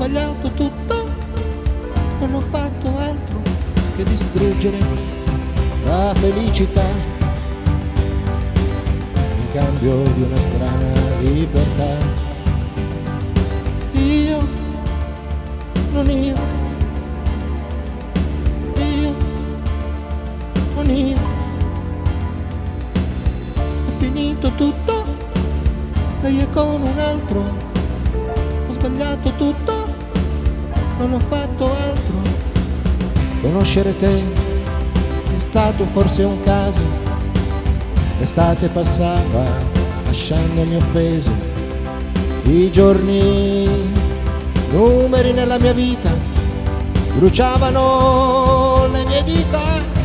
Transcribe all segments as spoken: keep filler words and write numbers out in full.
sbagliato tutto, non ho fatto altro che distruggere la felicità in cambio di una strana libertà. Io, non io, io, non io, è finito tutto, lei è con un altro, ho sbagliato tutto, non ho fatto altro. Conoscere te è stato forse un caso, l'estate passava lasciandomi offeso, i giorni numeri nella mia vita bruciavano le mie dita.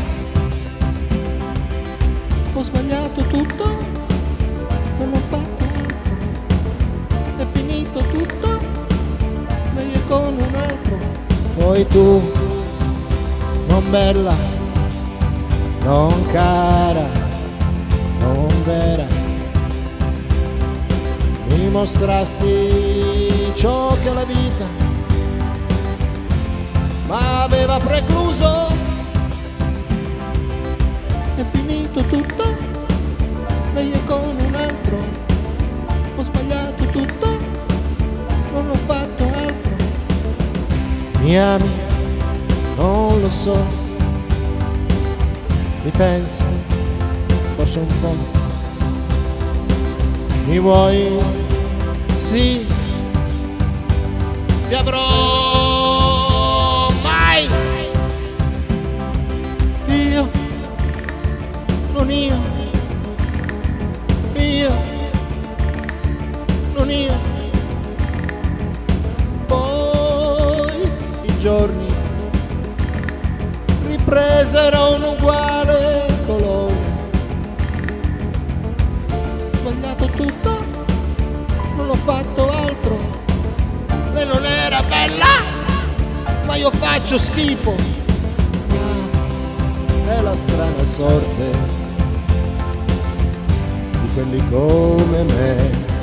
Ho sbagliato tutto, non ho fatto altro, è finito tutto, lei è con un altro. Poi tu, non bella, non cara, non vera, mi mostrasti ciò che la vita m'aveva precluso. È finito tutto, lei è con un altro, ho sbagliato tutto, non ho fatto altro. Mi ami? Non lo so, mi pensi, forse un po', mi vuoi? Sì, ti avrò mai. Io, non io, io, non io. Poi i giorni presero un uguale colore. Ho sbagliato tutto, non ho fatto altro. Lei non era bella, ma io faccio schifo. Ah, è la strana sorte di quelli come me.